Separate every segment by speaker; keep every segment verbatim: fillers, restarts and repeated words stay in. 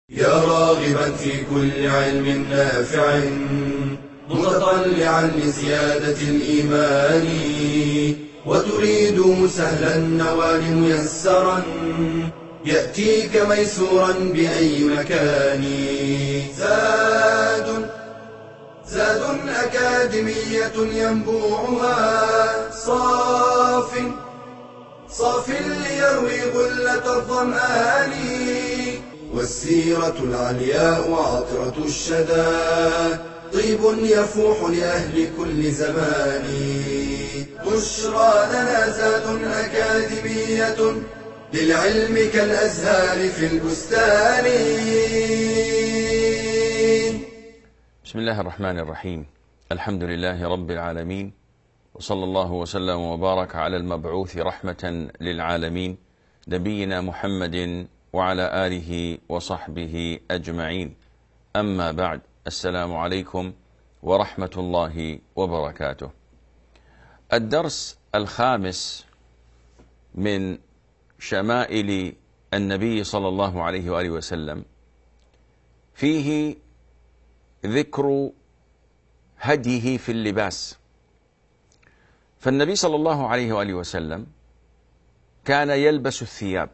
Speaker 1: يا راغبا في كل علم نافع متطلعا لزيادة الإيمان وتريد سهلا النوال ميسرا يأتيك ميسورا بأي مكان. زاد زاد أكاديمية ينبوعها صاف صاف ليروي غلة الظمآن والسيرة العلياء وعطرة الشدى طيب يفوح لأهل كل زمان. بشرى لنا زاد أكاديمية للعلم كالأزهار في البستان.
Speaker 2: بسم الله الرحمن الرحيم. الحمد لله رب العالمين، وصلى الله وسلم وبارك على المبعوث رحمة للعالمين نبينا محمد وعلى آله وصحبه أجمعين. أما بعد، السلام عليكم ورحمة الله وبركاته. الدرس الخامس من شمائل النبي صلى الله عليه وآله وسلم فيه ذكر هديه في اللباس. فالنبي صلى الله عليه وآله وسلم كان يلبس الثياب،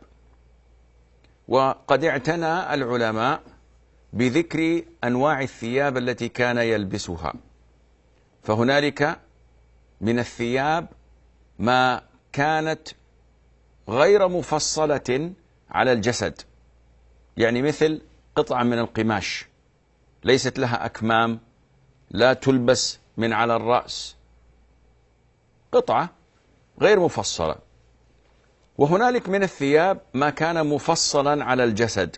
Speaker 2: وقد اعتنى العلماء بذكر أنواع الثياب التي كان يلبسها. فهنالك من الثياب ما كانت غير مفصلة على الجسد، يعني مثل قطعة من القماش ليست لها أكمام، لا تلبس من على الرأس، قطعة غير مفصلة. وهنالك من الثياب ما كان مفصلا على الجسد،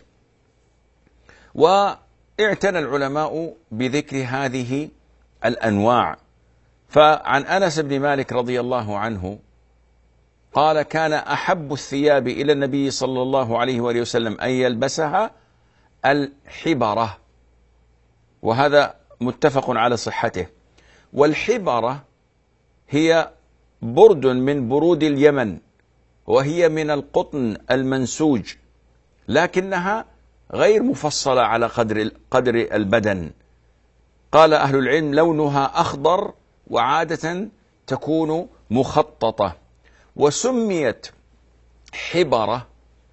Speaker 2: واعتنى العلماء بذكر هذه الأنواع. فعن أنس بن مالك رضي الله عنه قال: كان أحب الثياب إلى النبي صلى الله عليه وآله وسلم أن يلبسها الحبرة، وهذا متفق على صحته. والحبرة هي برد من برود اليمن، وهي من القطن المنسوج، لكنها غير مفصلة على قدر قدر البدن. قال أهل العلم: لونها أخضر، وعادة تكون مخططة. وسميت حبرة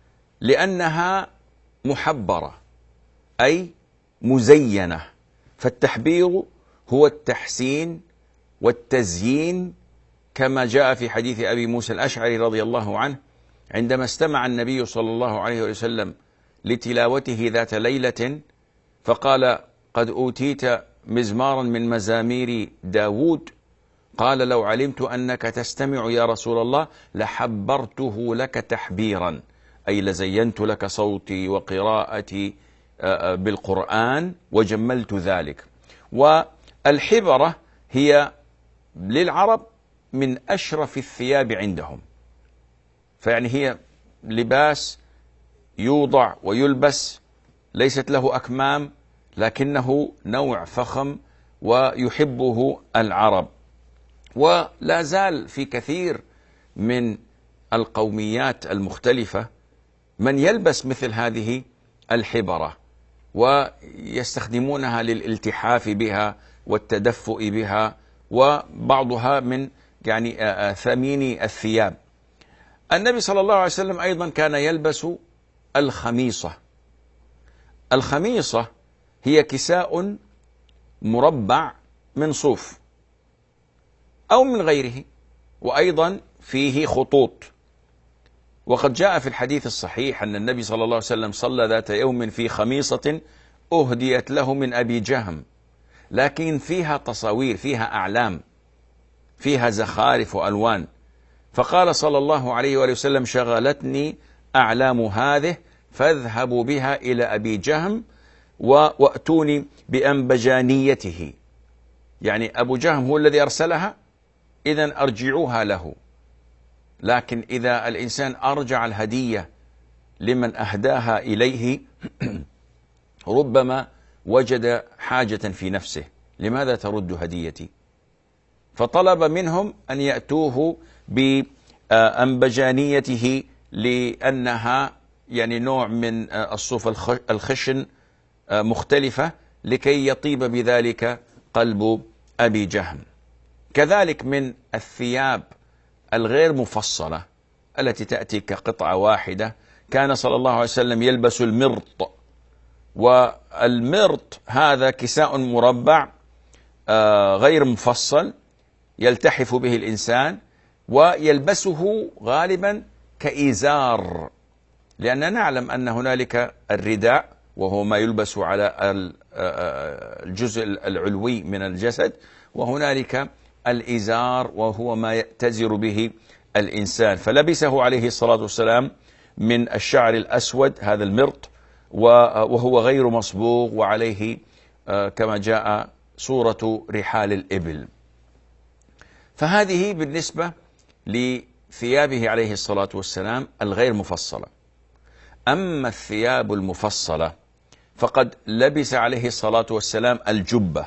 Speaker 2: لأنها محبرة، أي مزينة. فالتحبير هو التحسين والتزيين، كما جاء في حديث أبي موسى الأشعري رضي الله عنه عندما استمع النبي صلى الله عليه وسلم لتلاوته ذات ليلة فقال: قد أوتيت مزمارا من مزامير داود. قال: لو علمت أنك تستمع يا رسول الله لحبرته لك تحبيرا، أي لزينت لك صوتي وقراءتي بالقرآن وجملت ذلك. والحبرة هي للعرب من أشرف الثياب عندهم، فيعني هي لباس يوضع ويلبس، ليست له أكمام، لكنه نوع فخم ويحبه العرب. ولا زال في كثير من القوميات المختلفة من يلبس مثل هذه الحبرة، ويستخدمونها للالتحاف بها والتدفؤ بها، وبعضها من يعني ثمين الثياب. النبي صلى الله عليه وسلم أيضا كان يلبس الخميصة. الخميصة هي كساء مربع من صوف أو من غيره، وأيضا فيه خطوط. وقد جاء في الحديث الصحيح أن النبي صلى الله عليه وسلم صلى ذات يوم في خميصة أهديت له من أبي جهم، لكن فيها تصاوير، فيها أعلام، فيها زخارف وألوان. فقال صلى الله عليه وآله وسلم: شغلتني أعلام هذه فاذهبوا بها إلى أبي جهم وأتوني بأنبجانيته. يعني أبو جهم هو الذي أرسلها، إذن أرجعوها له. لكن إذا الإنسان أرجع الهدية لمن أهداها إليه ربما وجد حاجة في نفسه: لماذا ترد هديتي؟ فطلب منهم أن يأتوه بأنبجانيته لأنها يعني نوع من الصوف الخشن مختلفة لكي يطيب بذلك قلب أبي جهم. كذلك من الثياب الغير مفصلة التي تأتي كقطعة واحدة، كان صلى الله عليه وسلم يلبس المرط، والمرط هذا كساء مربع غير مفصل يلتحف به الإنسان، ويلبسه غالبا كإزار، لأننا نعلم أن هنالك الرداء وهو ما يلبس على الجزء العلوي من الجسد، وهنالك الإزار وهو ما يأتزر به الإنسان، فلبسه عليه الصلاة والسلام من الشعر الأسود هذا المرط، وهو غير مصبوغ، وعليه كما جاء صورة رحال الإبل. فهذه بالنسبة لثيابه عليه الصلاة والسلام الغير مفصلة. أما الثياب المفصلة فقد لبس عليه الصلاة والسلام الجبة.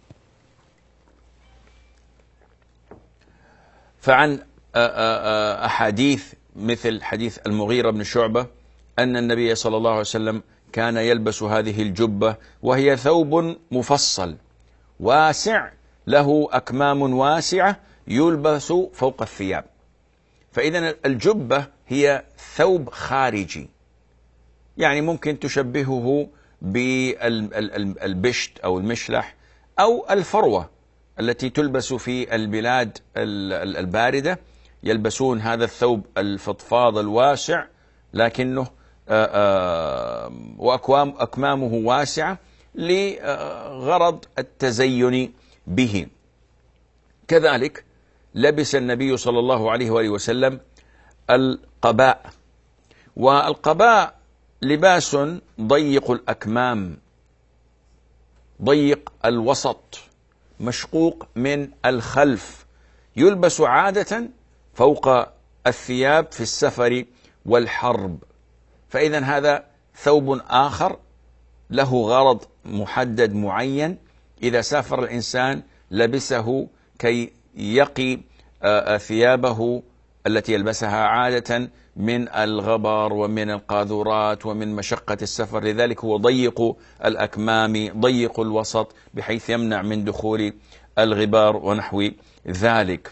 Speaker 2: فعن أحاديث مثل حديث المغيرة بن شعبة أن النبي صلى الله عليه وسلم كان يلبس هذه الجبة، وهي ثوب مفصل واسع له أكمام واسعة يلبس فوق الثياب. فإذا الجبة هي ثوب خارجي، يعني ممكن تشبهه بالبشت أو المشلح أو الفروة التي تلبس في البلاد الباردة، يلبسون هذا الثوب الفضفاض الواسع لكنه وأكوام أكمامه واسعة لغرض التزين به. كذلك لبس النبي صلى الله عليه وآله وسلم القباء، والقباء لباس ضيق الأكمام ضيق الوسط مشقوق من الخلف، يلبس عادة فوق الثياب في السفر والحرب. فإذا هذا ثوب آخر له غرض محدد معين، إذا سافر الإنسان لبسه كي يقي ثيابه التي يلبسها عادة من الغبر ومن القاذورات ومن مشقة السفر، لذلك هو ضيق الأكمام ضيق الوسط بحيث يمنع من دخول الغبار ونحو ذلك.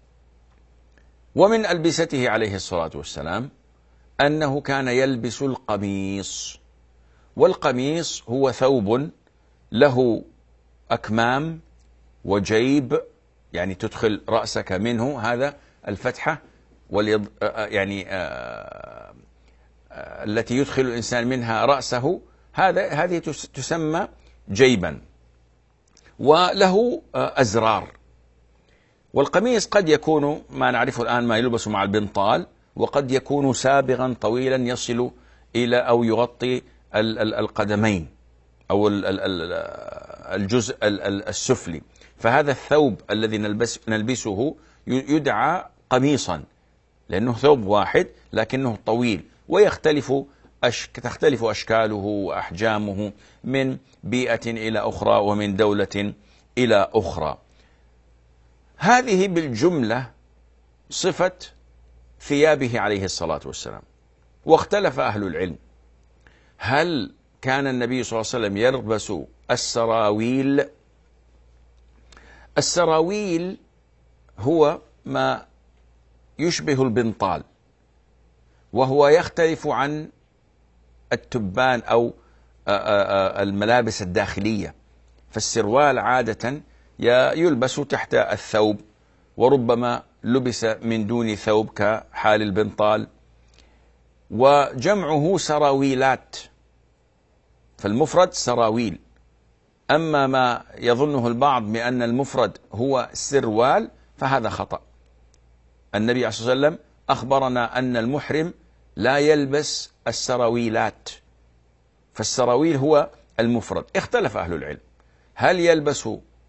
Speaker 2: ومن ألبسته عليه الصلاة والسلام أنه كان يلبس القميص، والقميص هو ثوب له أكمام وجيب، يعني تدخل رأسك منه، هذا الفتحة واليض... يعني آه... آه... التي يدخل الإنسان منها رأسه، هذا هذه تسمى جيبا، وله آه أزرار. والقميص قد يكون ما نعرفه الآن ما يلبس مع البنطال، وقد يكون سابغا طويلا يصل إلى أو يغطي القدمين أو الجزء السفلي. فهذا الثوب الذي نلبس نلبسه يدعى قميصا، لأنه ثوب واحد لكنه طويل، ويختلف أش... تختلف أشكاله وأحجامه من بيئة إلى أخرى ومن دولة إلى أخرى. هذه بالجملة صفة ثيابه عليه الصلاة والسلام. واختلف أهل العلم، هل كان النبي صلى الله عليه وسلم يلبس السراويل؟ السراويل هو ما يشبه البنطال، وهو يختلف عن التبان أو الملابس الداخلية. فالسروال عادة يلبس تحت الثوب، وربما لبس من دون ثوب كحال البنطال، وجمعه سراويلات، فالمفرد سراويل. أما ما يظنه البعض بأن المفرد هو سروال فهذا خطأ. النبي عليه الصلاة والسلام أخبرنا أن المحرم لا يلبس السراويلات، فالسراويل هو المفرد. اختلف أهل العلم، هل يلبس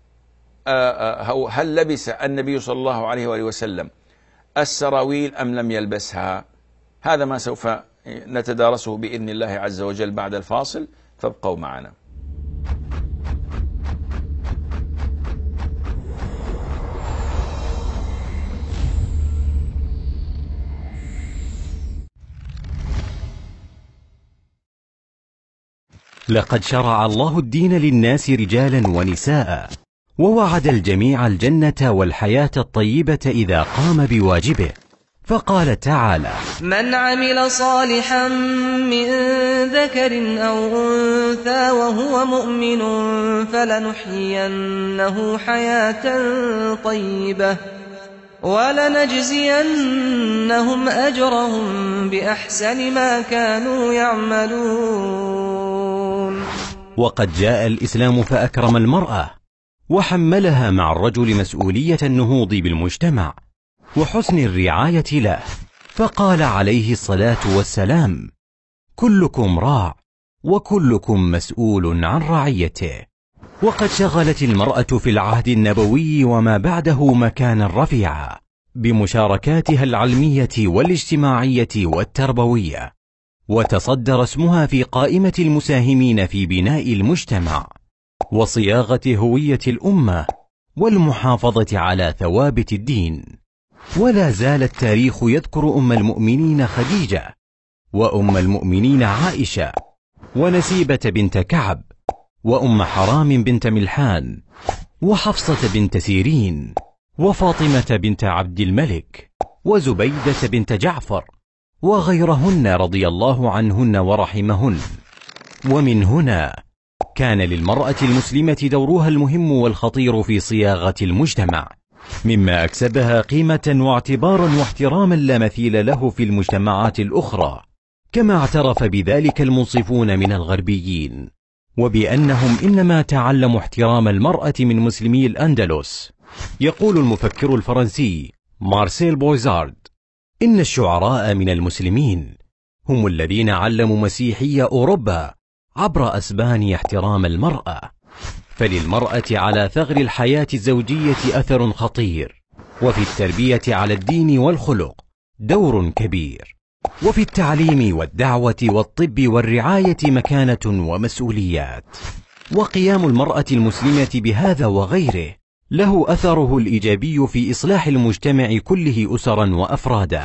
Speaker 2: هل لبس النبي صلى الله عليه وآله وسلم السراويل أم لم يلبسها؟ هذا ما سوف نتدارسه بإذن الله عز وجل بعد الفاصل، فابقوا معنا.
Speaker 3: لقد شرع الله الدين للناس رجالا ونساء، ووعد الجميع الجنة والحياة الطيبة إذا قام بواجبه، فقال تعالى:
Speaker 4: من عمل صالحا من ذكر أو أنثى وهو مؤمن فلنحيينه حياة طيبة ولنجزينهم أجرهم بأحسن ما كانوا يعملون.
Speaker 3: وقد جاء الإسلام فأكرم المرأة، وحملها مع الرجل مسؤولية النهوض بالمجتمع وحسن الرعاية له، فقال عليه الصلاة والسلام: كلكم راع وكلكم مسؤول عن رعيته. وقد شغلت المرأة في العهد النبوي وما بعده مكانا رفيعا بمشاركاتها العلمية والاجتماعية والتربوية، وتصدر اسمها في قائمة المساهمين في بناء المجتمع وصياغة هوية الأمة والمحافظة على ثوابت الدين. ولا زال التاريخ يذكر أم المؤمنين خديجة، وأم المؤمنين عائشة، ونسيبة بنت كعب، وأم حرام بنت ملحان، وحفصة بنت سيرين، وفاطمة بنت عبد الملك، وزبيدة بنت جعفر، وغيرهن رضي الله عنهن ورحمهن. ومن هنا كان للمرأة المسلمة دورها المهم والخطير في صياغة المجتمع، مما أكسبها قيمة واعتبارا واحتراما لا مثيل له في المجتمعات الأخرى، كما اعترف بذلك المنصفون من الغربيين، وبأنهم إنما تعلموا احترام المرأة من مسلمي الأندلس. يقول المفكر الفرنسي مارسيل بويزارد: إن الشعراء من المسلمين هم الذين علموا مسيحي أوروبا عبر أسبانيا احترام المرأة، فللمرأة على ثغر الحياة الزوجية أثر خطير، وفي التربية على الدين والخلق دور كبير، وفي التعليم والدعوة والطب والرعاية مكانة ومسؤوليات. وقيام المرأة المسلمة بهذا وغيره له أثره الإيجابي في إصلاح المجتمع كله أسرا وأفرادا.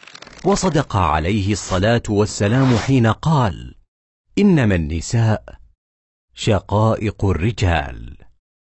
Speaker 3: وصدق عليه الصلاة والسلام حين قال: إنما النساء شقائق الرجال.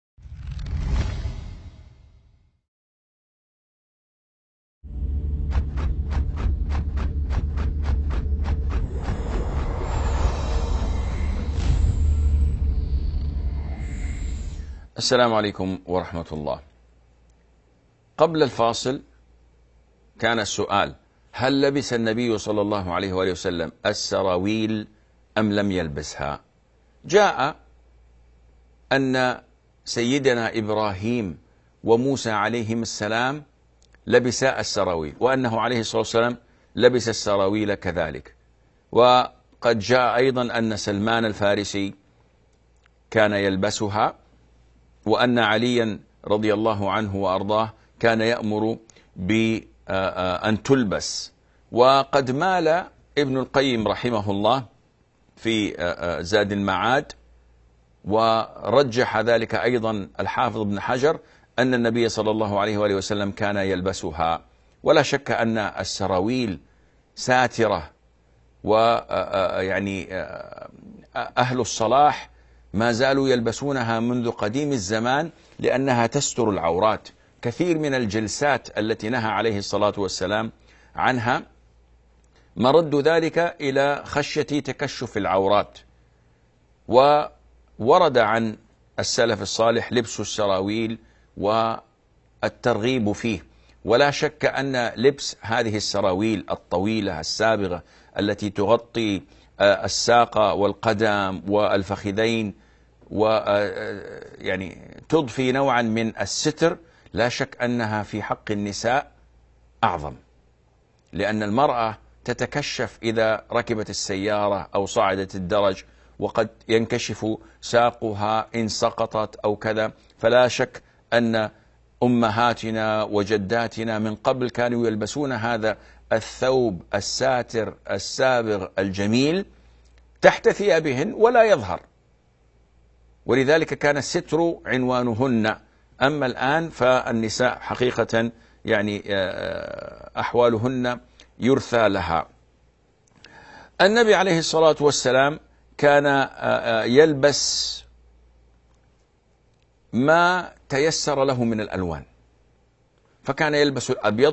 Speaker 2: السلام عليكم ورحمة الله. قبل الفاصل كان السؤال: هل لبس النبي صلى الله عليه وآله وسلم السراويل أم لم يلبسها؟ جاء أن سيدنا إبراهيم وموسى عليهم السلام لبسا السراويل، وأنه عليه الصلاة والسلام لبس السراويل كذلك. وقد جاء أيضا أن سلمان الفارسي كان يلبسها، وأن عليا رضي الله عنه وأرضاه كان يأمر بأن تلبس. وقد مال ابن القيم رحمه الله في زاد المعاد، ورجح ذلك أيضا الحافظ ابن حجر، أن النبي صلى الله عليه وآله وسلم كان يلبسها. ولا شك أن السراويل ساترة، ويعني أهل الصلاح ما زالوا يلبسونها منذ قديم الزمان لأنها تستر العورات. كثير من الجلسات التي نهى عليه الصلاة والسلام عنها مرد ذلك إلى خشية تكشف العورات. وورد عن السلف الصالح لبس السراويل والترغيب فيه. ولا شك أن لبس هذه السراويل الطويلة السابغة التي تغطي الساق والقدم والفخذين ويعني تضفي نوعا من الستر، لا شك أنها في حق النساء أعظم، لأن المرأة تتكشف إذا ركبت السيارة أو صعدت الدرج، وقد ينكشف ساقها إن سقطت أو كذا. فلا شك أن أمهاتنا وجداتنا من قبل كانوا يلبسون هذا الثوب الساتر السابغ الجميل تحت ثيابهن ولا يظهر، ولذلك كان الستر عنوانهن. أما الآن فالنساء حقيقة يعني أحوالهن يرثى لها. النبي عليه الصلاة والسلام كان يلبس ما تيسر له من الألوان، فكان يلبس الأبيض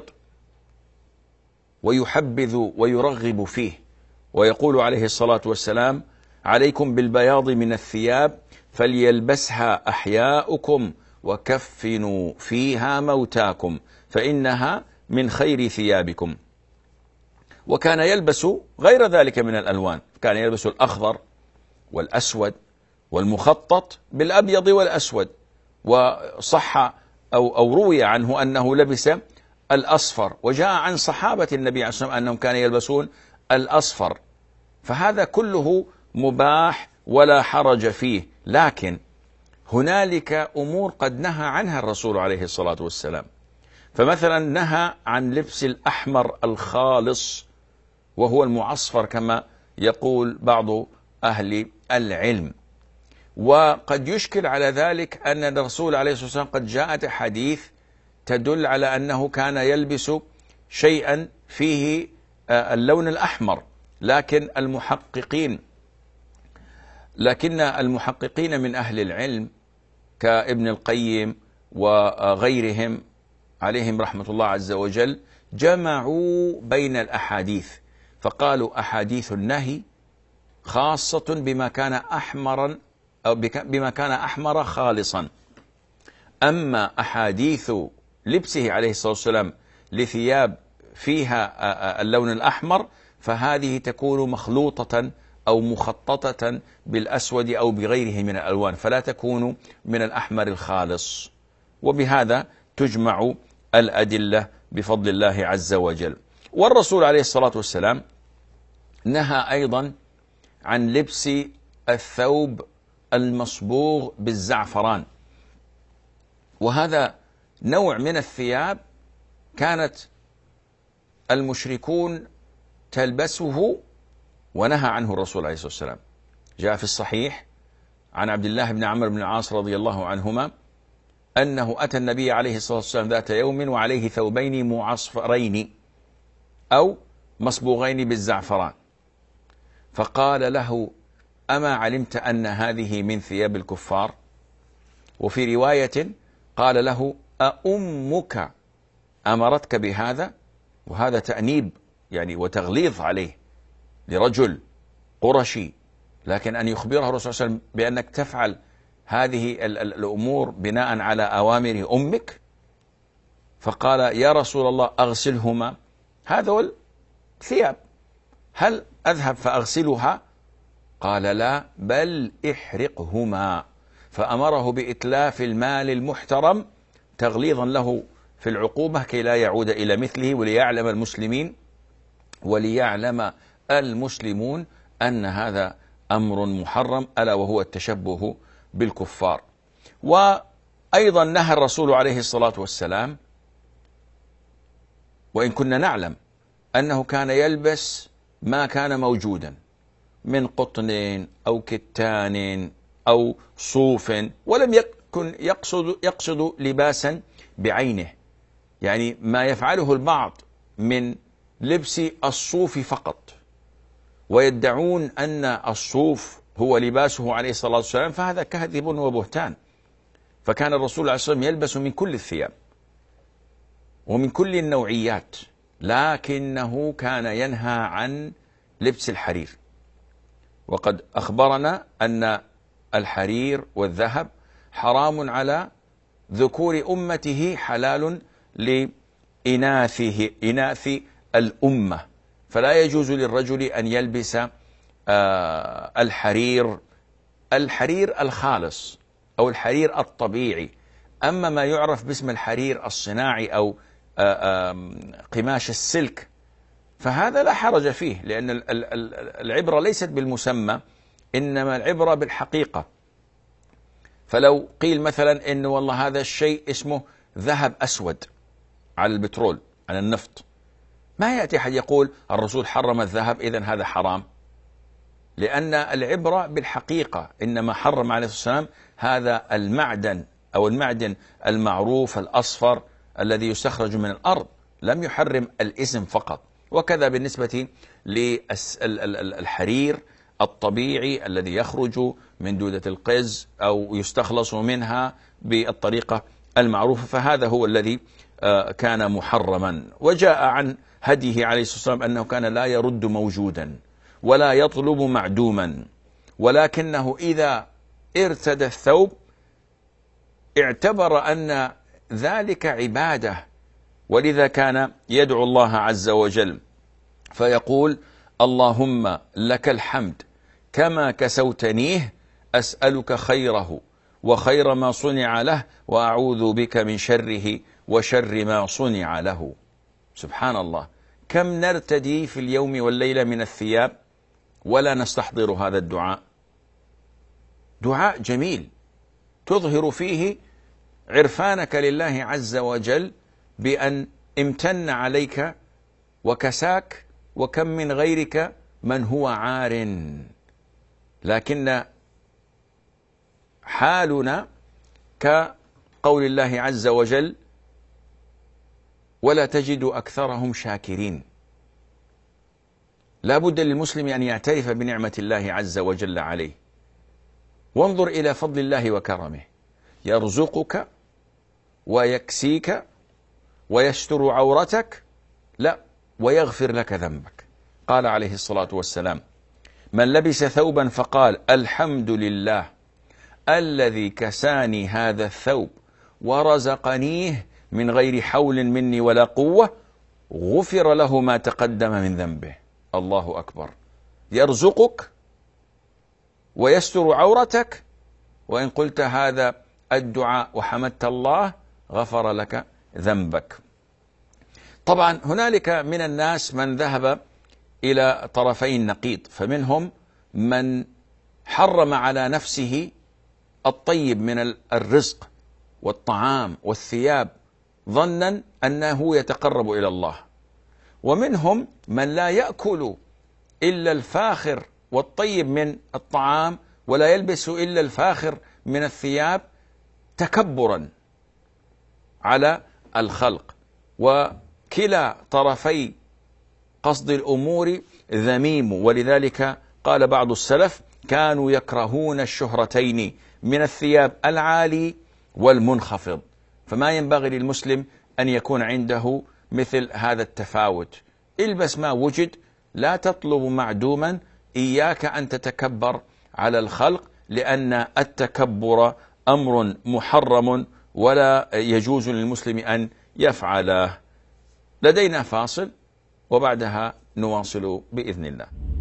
Speaker 2: ويحبذ ويرغب فيه، ويقول عليه الصلاة والسلام: عليكم بالبياض من الثياب فليلبسها أحياؤكم وكفنوا فيها موتاكم فإنها من خير ثيابكم. وكان يلبس غير ذلك من الألوان، كان يلبس الأخضر والأسود والمخطط بالأبيض والأسود، وصح أو, أو روي عنه أنه لبس الأصفر، وجاء عن صحابة النبي عليه الصلاة والسلام أنهم كانوا يلبسون الأصفر. فهذا كله مباح ولا حرج فيه، لكن هنالك أمور قد نهى عنها الرسول عليه الصلاة والسلام. فمثلا نهى عن لبس الأحمر الخالص وهو المعصفر كما يقول بعض أهل العلم. وقد يشكل على ذلك أن الرسول عليه الصلاة والسلام قد جاءت أحاديث تدل على أنه كان يلبس شيئا فيه اللون الأحمر، لكن المحققين لكن المحققين من أهل العلم كابن القيم وغيرهم عليهم رحمة الله عز وجل جمعوا بين الأحاديث، فقالوا أحاديث النهي خاصة بما كان أحمرا أو بما كان أحمر خالصا، أما أحاديث لبسه عليه الصلاة والسلام لثياب فيها اللون الأحمر فهذه تكون مخلوطة أو مخططة بالأسود أو بغيره من الألوان، فلا تكون من الأحمر الخالص. وبهذا تجمع الأدلة بفضل الله عز وجل. والرسول عليه الصلاة والسلام نهى أيضا عن لبس الثوب المصبوغ بالزعفران، وهذا نوع من الثياب كانت المشركون تلبسه ونهى عنه الرسول عليه الصلاة والسلام. جاء في الصحيح عن عبد الله بن عمرو بن العاص رضي الله عنهما أنه أتى النبي عليه الصلاة والسلام ذات يوم وعليه ثوبين معصفرين أو مصبوغين بالزعفران، فقال له: أما علمت أن هذه من ثياب الكفار؟ وفي رواية قال له: أأمك أمرتك بهذا؟ وهذا تأنيب يعني وتغليظ عليه لرجل قرشي، لكن أن يخبره الرسول صلى الله عليه وسلم بأنك تفعل هذه الأمور بناء على أوامر أمك؟ فقال: يا رسول الله أغسلهما، هذا الثياب هل أذهب فأغسلها؟ قال: لا، بل احرقهما. فأمره بإتلاف المال المحترم تغليظا له في العقوبة كي لا يعود إلى مثله، وليعلم المسلمين وليعلم المسلمون أن هذا أمر محرم، ألا وهو التشبه بالكفار. وأيضا نهى الرسول عليه الصلاة والسلام، وإن كنا نعلم أنه كان يلبس ما كان موجودا من قطن أو كتان أو صوف، ولم يكن يقصد, يقصد لباسا بعينه، يعني ما يفعله البعض من لبس الصوف فقط، ويدعون أن الصوف هو لباسه عليه الصلاة والسلام، فهذا كذب وبهتان. فكان الرسول عليه الصلاة والسلام يلبس من كل الثياب ومن كل النوعيات، لكنه كان ينهى عن لبس الحرير. وقد أخبرنا أن الحرير والذهب حرام على ذكور أمته، حلال لإناثه إناث الأمة، فلا يجوز للرجل أن يلبس آه الحرير الحرير الخالص أو الحرير الطبيعي. أما ما يعرف باسم الحرير الصناعي أو آه آه قماش السلك فهذا لا حرج فيه، لأن العبرة ليست بالمسمى، إنما العبرة بالحقيقة. فلو قيل مثلا إنه والله هذا الشيء اسمه ذهب أسود على البترول على النفط، ما يأتي أحد يقول الرسول حرم الذهب إذن هذا حرام، لأن العبرة بالحقيقة. إنما حرم عليه الصلاة والسلام هذا المعدن أو المعدن المعروف الأصفر الذي يستخرج من الأرض، لم يحرم الاسم فقط. وكذا بالنسبة للحرير الطبيعي الذي يخرج من دودة القز أو يستخلص منها بالطريقة المعروفة، فهذا هو الذي كان محرما. وجاء عن هديه عليه الصلاة والسلام أنه كان لا يرد موجودا ولا يطلب معدوما، ولكنه إذا ارتدى الثوب اعتبر أن ذلك عبادة، ولذا كان يدعو الله عز وجل فيقول: اللهم لك الحمد كما كسوتنيه، أسألك خيره وخير ما صنع له، وأعوذ بك من شره وشر ما صنع له. سبحان الله، كم نرتدي في اليوم والليلة من الثياب ولا نستحضر هذا الدعاء؟ دعاء جميل تظهر فيه عرفانك لله عز وجل بأن امتن عليك وكساك، وكم من غيرك من هو عار. لكن حالنا كقول الله عز وجل: ولا تجد أكثرهم شاكرين. لا بد للمسلم أن يعترف بنعمة الله عز وجل عليه. وانظر إلى فضل الله وكرمه، يرزقك ويكسيك ويستر عورتك، لا ويغفر لك ذنبك. قال عليه الصلاة والسلام: من لبس ثوبا فقال الحمد لله الذي كساني هذا الثوب ورزقنيه من غير حول مني ولا قوة، غفر له ما تقدم من ذنبه. الله أكبر، يرزقك ويستر عورتك، وإن قلت هذا الدعاء وحمدت الله غفر لك ذنبك. طبعا هنالك من الناس من ذهب إلى طرفي النقيض، فمنهم من حرم على نفسه الطيب من الرزق والطعام والثياب ظنا أنه يتقرب إلى الله، ومنهم من لا يأكل إلا الفاخر والطيب من الطعام ولا يلبس إلا الفاخر من الثياب تكبرا على الخلق. وكلا طرفي قصد الأمور ذميم، ولذلك قال بعض السلف: كانوا يكرهون الشهرتين من الثياب العالي والمنخفض. فما ينبغي للمسلم أن يكون عنده مثل هذا التفاوت. البس ما وجد، لا تطلب معدوما، إياك أن تتكبر على الخلق، لأن التكبر أمر محرم ولا يجوز للمسلم أن يفعله. لدينا فاصل وبعدها نواصل بإذن الله.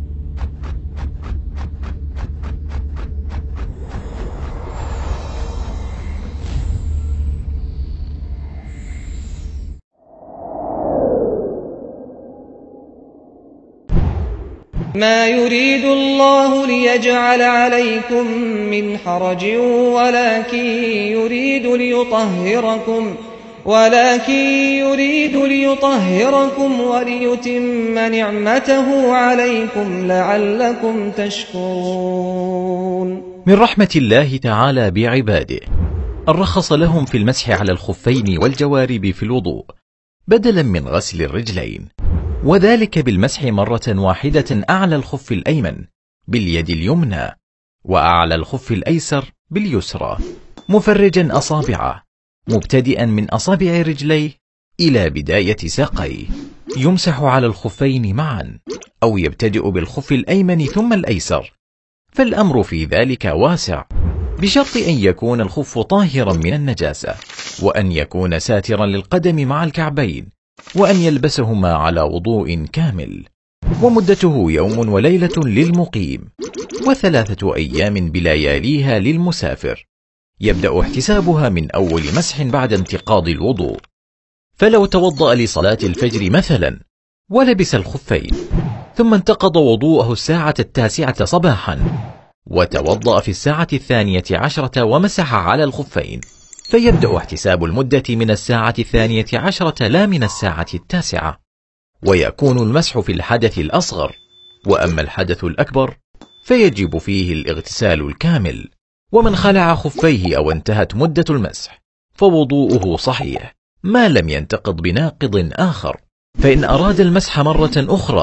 Speaker 4: ما يريد الله ليجعل عليكم من حرج ولكن يريد ليطهركم ولكن يريد ليطهركم وليتم نعمته عليكم لعلكم تشكرون.
Speaker 3: من رحمة الله تعالى بعباده أن رخص لهم في المسح على الخفين والجوارب في الوضوء بدلا من غسل الرجلين، وذلك بالمسح مرة واحدة أعلى الخف الأيمن باليد اليمنى وأعلى الخف الأيسر باليسرى، مفرجا أصابعه مبتدئا من أصابع رجليه إلى بداية ساقيه. يمسح على الخفين معا أو يبتدئ بالخف الأيمن ثم الأيسر، فالأمر في ذلك واسع، بشرط أن يكون الخف طاهرا من النجاسة، وأن يكون ساترا للقدم مع الكعبين، وأن يلبسهما على وضوء كامل. ومدته يوم وليلة للمقيم، وثلاثة أيام بلياليها للمسافر، يبدأ احتسابها من أول مسح بعد انتقاض الوضوء. فلو توضأ لصلاة الفجر مثلا ولبس الخفين ثم انتقض وضوءه الساعة التاسعة صباحا وتوضأ في الساعة الثانية عشرة ومسح على الخفين، فيبدأ احتساب المدة من الساعة الثانية عشرة لا من الساعة التاسعة، ويكون المسح في الحدث الأصغر. وأما الحدث الأكبر فيجب فيه الاغتسال الكامل. ومن خلع خفيه أو انتهت مدة المسح فوضوءه صحيح ما لم ينتقض بناقض آخر. فإن أراد المسح مرة أخرى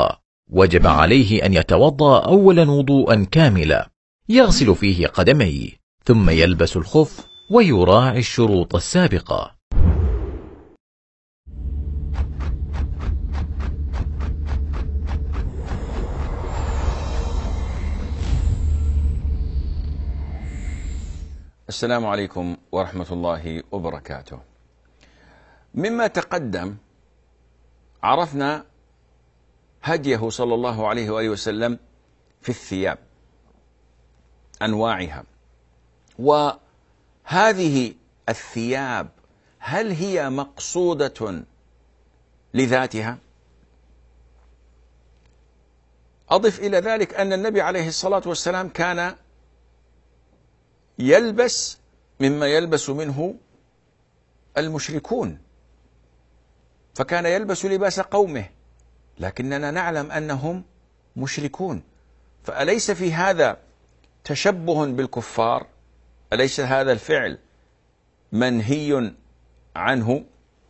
Speaker 5: وجب عليه أن يتوضأ أولا وضوءا كاملا يغسل فيه قدميه، ثم يلبس الخف ويراعي الشروط السابقة.
Speaker 2: السلام عليكم ورحمة الله وبركاته. مما تقدم عرفنا هديه صلى الله عليه وآله وسلم في الثياب أنواعها، وهذه الثياب هل هي مقصودة لذاتها؟ أضف إلى ذلك أن النبي عليه الصلاة والسلام كان يلبس مما يلبس منه المشركون، فكان يلبس لباس قومه، لكننا نعلم أنهم مشركون، فأليس في هذا تشبه بالكفار؟ أليس هذا الفعل منهي عنه؟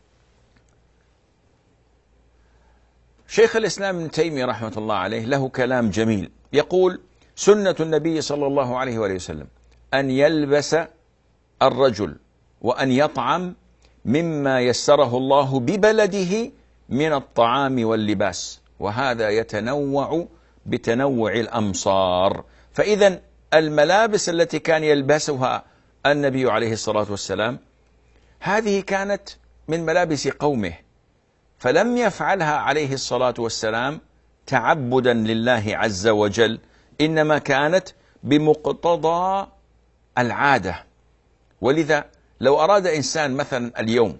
Speaker 2: شيخ الإسلام ابن تيمية رحمة الله عليه له كلام جميل، يقول: سنة النبي صلى الله عليه وآله وسلم أن يلبس الرجل وأن يطعم مما يسره الله ببلده من الطعام واللباس، وهذا يتنوع بتنوع الأمصار. فإذا الملابس التي كان يلبسها النبي عليه الصلاة والسلام هذه كانت من ملابس قومه، فلم يفعلها عليه الصلاة والسلام تعبدا لله عز وجل، إنما كانت بمقتضى العادة. ولذا لو أراد إنسان مثلا اليوم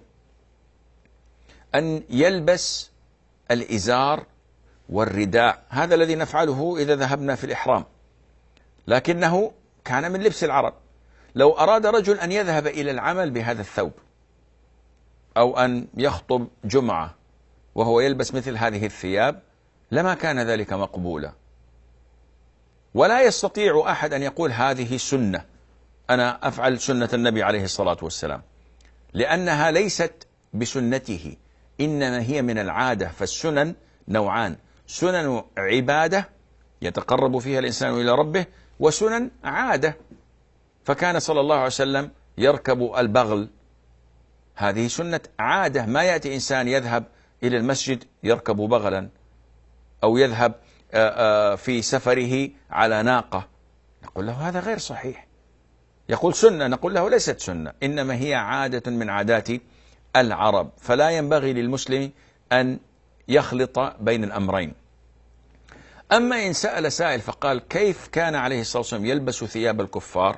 Speaker 2: أن يلبس الإزار والرداء، هذا الذي نفعله إذا ذهبنا في الإحرام، لكنه كان من لبس العرب. لو أراد رجل أن يذهب إلى العمل بهذا الثوب، أو أن يخطب جمعة وهو يلبس مثل هذه الثياب، لما كان ذلك مقبولا. ولا يستطيع أحد أن يقول هذه سنة، أنا أفعل سنة النبي عليه الصلاة والسلام، لأنها ليست بسنته، إنما هي من العادة. فالسنن نوعان: سنن عبادة يتقرب فيها الإنسان إلى ربه، وسنن عادة. فكان صلى الله عليه وسلم يركب البغل، هذه سنة عادة، ما يأتي إنسان يذهب إلى المسجد يركب بغلا، أو يذهب في سفره على ناقة، نقول له هذا غير صحيح. يقول سنة، نقول له ليست سنة، إنما هي عادة من عادات العرب، فلا ينبغي للمسلم أن يخلط بين الأمرين. أما إن سأل سائل فقال: كيف كان عليه الصلاة والسلام يلبس ثياب الكفار؟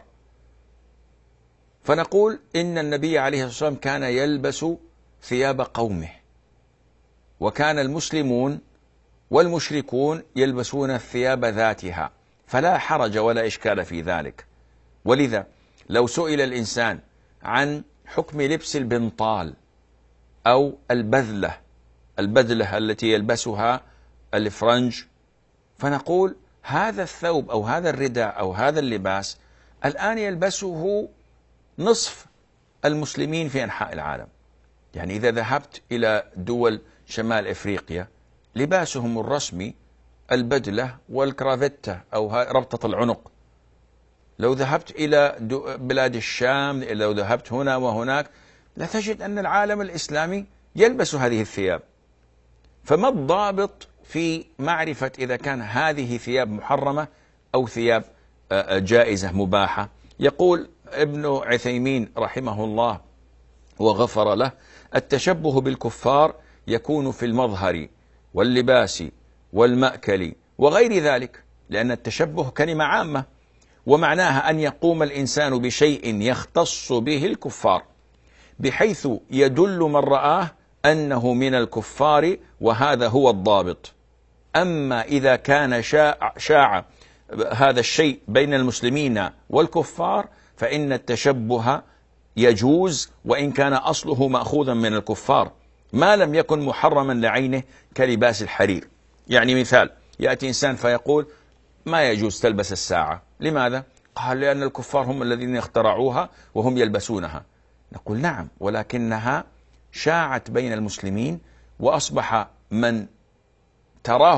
Speaker 2: فنقول إن النبي عليه الصلاة والسلام كان يلبس ثياب قومه، وكان المسلمون والمشركون يلبسون الثياب ذاتها، فلا حرج ولا إشكال في ذلك. ولذا لو سئل الإنسان عن حكم لبس البنطال أو البذلة، البذلة التي يلبسها الفرنج، فنقول هذا الثوب أو هذا الرداء أو هذا اللباس الآن يلبسه نصف المسلمين في أنحاء العالم. يعني إذا ذهبت إلى دول شمال إفريقيا لباسهم الرسمي البدلة والكرافتة أو ربطة العنق. لو ذهبت إلى بلاد الشام، لو ذهبت هنا وهناك، لا تجد أن العالم الإسلامي يلبس هذه الثياب. فما الضابط في معرفة إذا كان هذه ثياب محرمة أو ثياب جائزة مباحة؟ يقول ابن عثيمين رحمه الله وغفر له: التشبه بالكفار يكون في المظهر واللباس والمأكل وغير ذلك، لأن التشبه كلمة عامة، ومعناها أن يقوم الإنسان بشيء يختص به الكفار، بحيث يدل من رآه أنه من الكفار، وهذا هو الضابط. أما إذا كان شاع, شاع هذا الشيء بين المسلمين والكفار فإن التشبه يجوز، وإن كان أصله مأخوذا من الكفار، ما لم يكن محرما لعينه كلباس الحرير. يعني مثال: يأتي إنسان فيقول ما يجوز تلبس الساعة، لماذا؟ قال لأن الكفار هم الذين اخترعوها وهم يلبسونها. نقول نعم، ولكنها شاعت بين المسلمين، وأصبح من تراه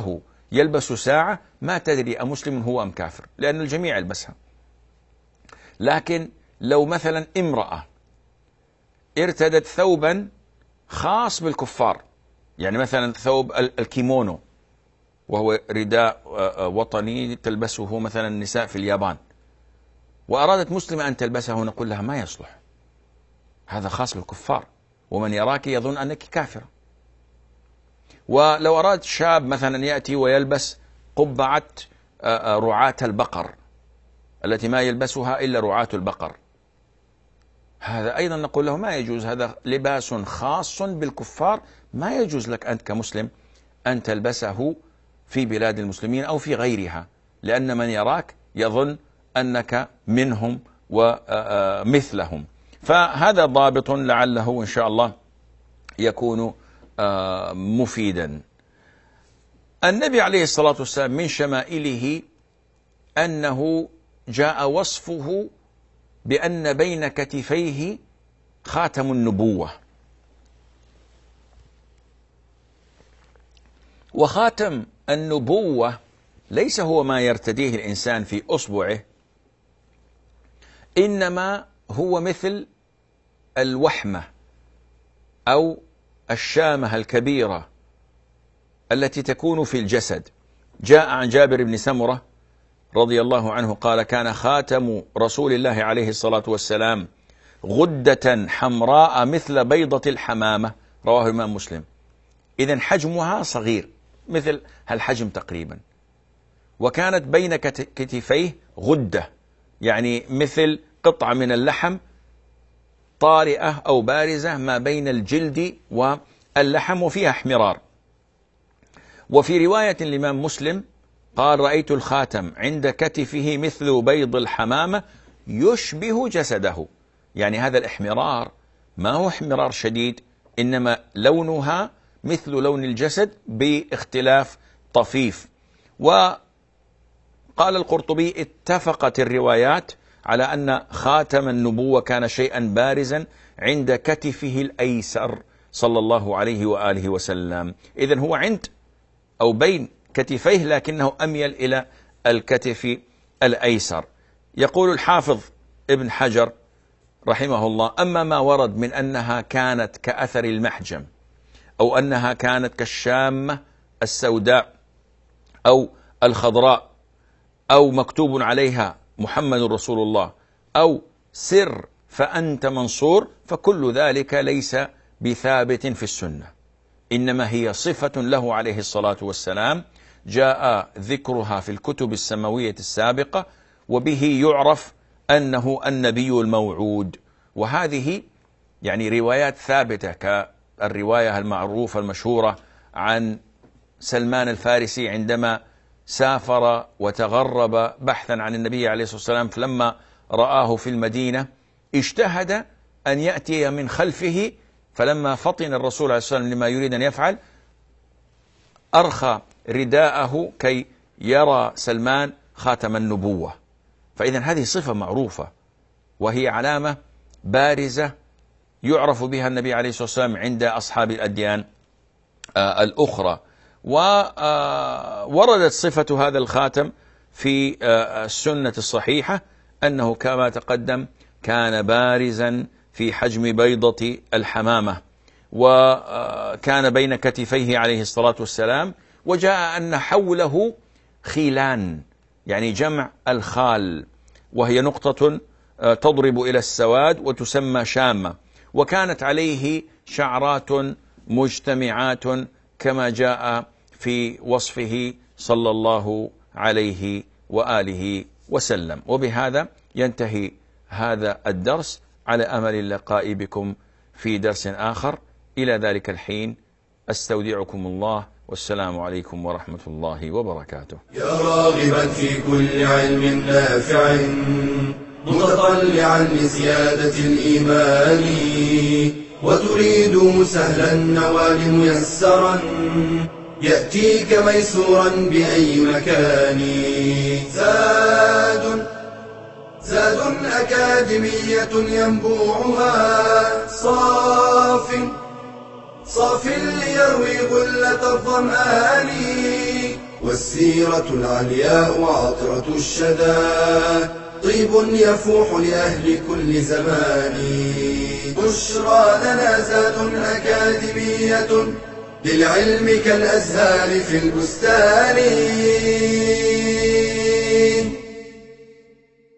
Speaker 2: يلبس ساعة ما تدري أمسلم هو أم كافر، لأن الجميع يلبسها. لكن لو مثلا امرأة ارتدت ثوبا خاص بالكفار، يعني مثلا ثوب الكيمونو وهو رداء وطني تلبسه مثلا النساء في اليابان، وأرادت مسلمة أن تلبسه، نقول لها ما يصلح، هذا خاص بالكفار، ومن يراك يظن أنك كافرة. ولو أراد شاب مثلا يأتي ويلبس قبعة رعاة البقر التي ما يلبسها إلا رعاة البقر، هذا أيضا نقول له ما يجوز، هذا لباس خاص بالكفار، ما يجوز لك أنت كمسلم أن تلبسه في بلاد المسلمين أو في غيرها، لأن من يراك يظن أنك منهم ومثلهم. فهذا ضابط لعله إن شاء الله يكون مفيدا. النبي عليه الصلاة والسلام من شمائله أنه جاء وصفه بأن بين كتفيه خاتم النبوة. وخاتم النبوة ليس هو ما يرتديه الإنسان في أصبعه، إنما هو مثل الوحمة أو الشامة الكبيرة التي تكون في الجسد. جاء عن جابر بن سمرة رضي الله عنه قال: كان خاتم رسول الله عليه الصلاة والسلام غدة حمراء مثل بيضة الحمامة، رواه الإمام مسلم. إذن حجمها صغير مثل هالحجم تقريبا، وكانت بين كتفيه غدة، يعني مثل قطعة من اللحم طارئة أو بارزة ما بين الجلد واللحم وفيها احمرار. وفي رواية الإمام مسلم قال: رأيت الخاتم عند كتفه مثل بيض الحمامة يشبه جسده، يعني هذا الاحمرار ما هو احمرار شديد، إنما لونها مثل لون الجسد باختلاف طفيف. وقال القرطبي: اتفقت الروايات على أن خاتم النبوة كان شيئا بارزا عند كتفه الأيسر صلى الله عليه وآله وسلم. إذن هو عند أو بين كتفيه، لكنه أميل إلى الكتف الأيسر. يقول الحافظ ابن حجر رحمه الله: أما ما ورد من أنها كانت كأثر المحجم، أو أنها كانت كالشامة السوداء أو الخضراء، أو مكتوب عليها محمد رسول الله، أو سر فأنت منصور، فكل ذلك ليس بثابت في السنة، إنما هي صفة له عليه الصلاة والسلام جاء ذكرها في الكتب السماوية السابقة، وبه يعرف أنه النبي الموعود. وهذه يعني روايات ثابتة، كالرواية المعروفة المشهورة عن سلمان الفارسي عندما سافر وتغرب بحثا عن النبي عليه الصلاة والسلام، فلما رآه في المدينة اجتهد أن يأتي من خلفه، فلما فطن الرسول عليه الصلاة والسلام لما يريد أن يفعل أرخى رداءه كي يرى سلمان خاتم النبوة. فإذا هذه صفة معروفة، وهي علامة بارزة يعرف بها النبي عليه الصلاة والسلام عند أصحاب الأديان آه الأخرى. ووردت صفة هذا الخاتم في آه السنة الصحيحة أنه كما تقدم كان بارزا في حجم بيضة الحمامة، وكان بين كتفيه عليه الصلاة والسلام. وجاء أن حوله خيلان، يعني جمع الخال، وهي نقطة تضرب إلى السواد وتسمى شامة، وكانت عليه شعرات مجتمعات كما جاء في وصفه صلى الله عليه وآله وسلم. وبهذا ينتهي هذا الدرس، على أمل اللقاء بكم في درس آخر. إلى ذلك الحين أستودعكم الله، والسلام عليكم ورحمة الله وبركاته.
Speaker 1: يا راغبا في كل علم نافع متطلعا لزيادة الإيمان، وتريد سهلا النوال ميسرا يأتيك ميسورا بأي مكان. زاد زاد أكاديمية ينبوعها صاف صاف ليروي غلة الظمآن. والسيرة العلياء عطرة الشدى طيب يفوح لأهل كل زمان. بشرى لنا زاد أكاديمية للعلم كالأزهار في البستان.